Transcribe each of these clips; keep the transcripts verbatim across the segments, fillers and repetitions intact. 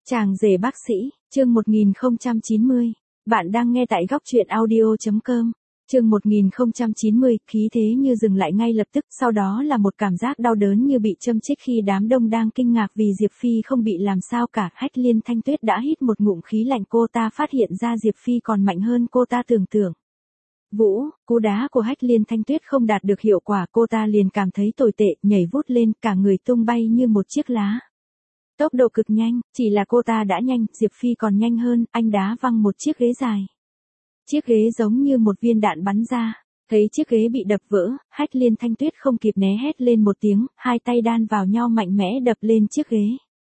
Chàng rể bác sĩ, chương một nghìn không trăm chín mươi. Bạn đang nghe tại góc truyện audio.com. Chương một nghìn không trăm chín mươi, khí thế như dừng lại ngay lập tức, sau đó là một cảm giác đau đớn như bị châm chích khi đám đông đang kinh ngạc vì Diệp Phi không bị làm sao cả. Hách Liên Thanh Tuyết đã hít một ngụm khí lạnh, cô ta phát hiện ra Diệp Phi còn mạnh hơn cô ta tưởng tượng. Vũ, cú đá của Hách Liên Thanh Tuyết không đạt được hiệu quả, cô ta liền cảm thấy tồi tệ, nhảy vút lên, cả người tung bay như một chiếc lá. Tốc độ cực nhanh, chỉ là cô ta đã nhanh, Diệp Phi còn nhanh hơn, anh đá văng một chiếc ghế dài. Chiếc ghế giống như một viên đạn bắn ra, thấy chiếc ghế bị đập vỡ, Hách Liên Thanh Tuyết không kịp né, hét lên một tiếng, hai tay đan vào nhau mạnh mẽ đập lên chiếc ghế.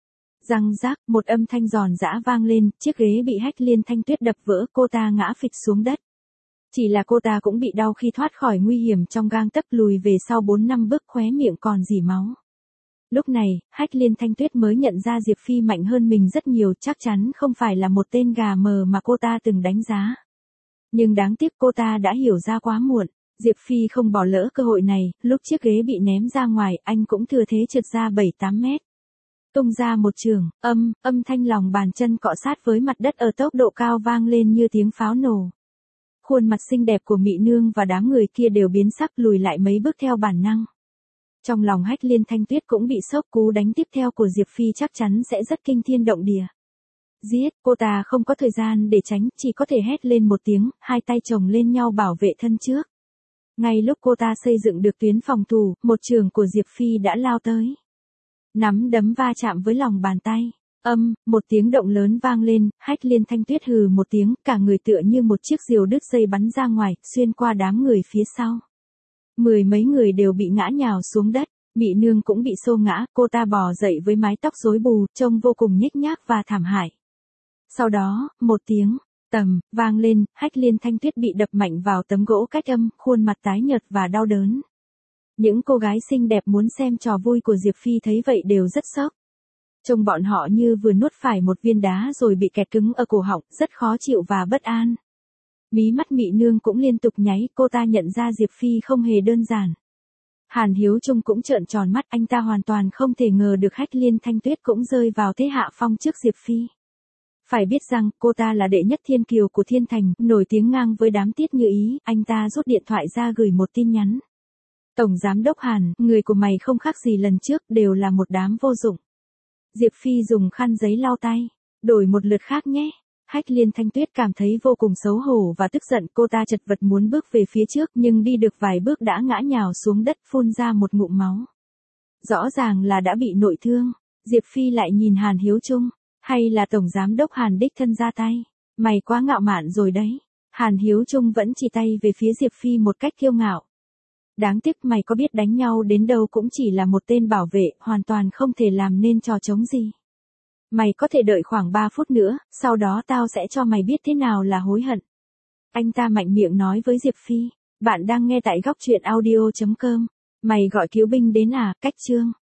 Răng rác, một âm thanh giòn giã vang lên, chiếc ghế bị Hách Liên Thanh Tuyết đập vỡ, cô ta ngã phịch xuống đất. Chỉ là cô ta cũng bị đau khi thoát khỏi nguy hiểm, trong gang tấc lùi về sau bốn năm bước, khóe miệng còn rỉ máu. Lúc này, Hách Liên Thanh Tuyết mới nhận ra Diệp Phi mạnh hơn mình rất nhiều, chắc chắn không phải là một tên gà mờ mà cô ta từng đánh giá. Nhưng đáng tiếc cô ta đã hiểu ra quá muộn, Diệp Phi không bỏ lỡ cơ hội này, lúc chiếc ghế bị ném ra ngoài, anh cũng thừa thế trượt ra bảy tám mét. Tung ra một trường, âm, âm thanh lòng bàn chân cọ sát với mặt đất ở tốc độ cao vang lên như tiếng pháo nổ. Khuôn mặt xinh đẹp của Mị Nương và đám người kia đều biến sắc, lùi lại mấy bước theo bản năng. Trong lòng Hách Liên Thanh Tuyết cũng bị sốc, cú đánh tiếp theo của Diệp Phi chắc chắn sẽ rất kinh thiên động địa. Giết, cô ta không có thời gian để tránh, chỉ có thể hét lên một tiếng, hai tay chồng lên nhau bảo vệ thân trước. Ngay lúc cô ta xây dựng được tuyến phòng thủ, một trường của Diệp Phi đã lao tới. Nắm đấm va chạm với lòng bàn tay. Âm, một tiếng động lớn vang lên, Hách Liên Thanh Tuyết hừ một tiếng, cả người tựa như một chiếc diều đứt dây bắn ra ngoài, xuyên qua đám người phía sau. Mười mấy người đều bị ngã nhào xuống đất, Mị Nương cũng bị xô ngã, cô ta bò dậy với mái tóc rối bù, trông vô cùng nhếch nhác và thảm hại. Sau đó, một tiếng, tầm, vang lên, Hách Liên Thanh Tuyết bị đập mạnh vào tấm gỗ cách âm, khuôn mặt tái nhợt và đau đớn. Những cô gái xinh đẹp muốn xem trò vui của Diệp Phi thấy vậy đều rất sốc. Trông bọn họ như vừa nuốt phải một viên đá rồi bị kẹt cứng ở cổ họng, rất khó chịu và bất an. Mí mắt Mị Nương cũng liên tục nháy, cô ta nhận ra Diệp Phi không hề đơn giản. Hàn Hiếu Trung cũng trợn tròn mắt, anh ta hoàn toàn không thể ngờ được Hách Liên Thanh Tuyết cũng rơi vào thế hạ phong trước Diệp Phi. Phải biết rằng, cô ta là đệ nhất thiên kiều của thiên thành, nổi tiếng ngang với đám Tiết Như Ý, anh ta rút điện thoại ra gửi một tin nhắn. Tổng giám đốc Hàn, người của mày không khác gì lần trước, đều là một đám vô dụng. Diệp Phi dùng khăn giấy lau tay, đổi một lượt khác nhé. Hách Liên Thanh Tuyết cảm thấy vô cùng xấu hổ và tức giận, cô ta chật vật muốn bước về phía trước nhưng đi được vài bước đã ngã nhào xuống đất, phun ra một ngụm máu. Rõ ràng là đã bị nội thương. Diệp Phi lại nhìn Hàn Hiếu Trung, hay là Tổng Giám đốc Hàn đích thân ra tay, mày quá ngạo mạn rồi đấy. Hàn Hiếu Trung vẫn chỉ tay về phía Diệp Phi một cách kiêu ngạo. Đáng tiếc mày có biết đánh nhau đến đâu cũng chỉ là một tên bảo vệ, hoàn toàn không thể làm nên trò trống gì. Mày có thể đợi khoảng ba phút nữa, sau đó tao sẽ cho mày biết thế nào là hối hận. Anh ta mạnh miệng nói với Diệp Phi. Bạn đang nghe tại góc truyện audio.com. Mày gọi cứu binh đến à, cách chương.